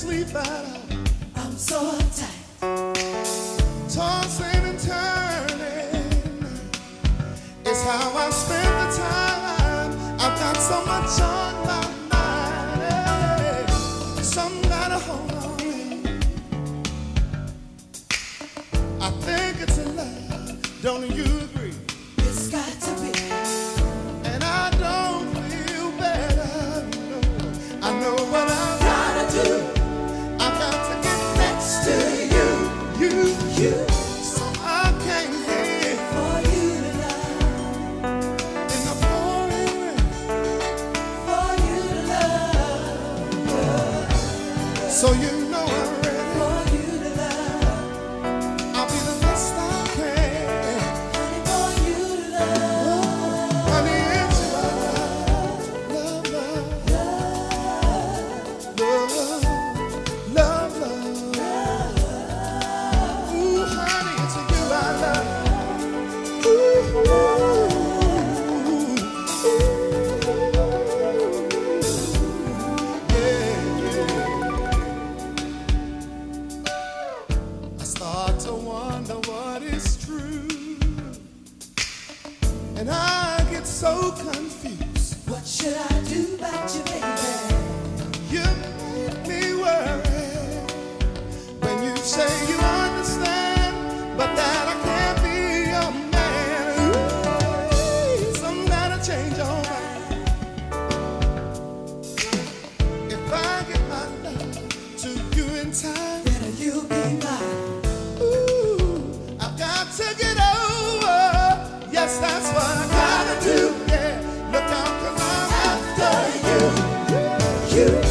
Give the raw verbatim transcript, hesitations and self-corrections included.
sleep at all. I'm so uptight. Tossing and turning is how I spend the time. I've got so much on my mind. Hey, some gotta hold on in. I think it's a love, don't you agree? It's got to be. And I don't feel better, no. I know what I've Gotta do. I've got to get next to you, you, you, so I came here for you to love, in the pouring rain, for you to love, so you know I'm ready. for you to love, I'll be the best I can. honey, for you to love, Honey, it's your love, love, love, love, love, love. Ooh, honey, it's you I love. Ooh, ooh, yeah, yeah. I start to wonder what is true, and I get so confused. what should I do about you, baby? You make me worry when you say you understand, but that I can't be your man. Ooh, some gotta change your mind. If I get my love to you in time, Better you be mine. ooh, I've got to get over. Yes, that's what I gotta do. Yeah, look out, 'cause I'm after you. You.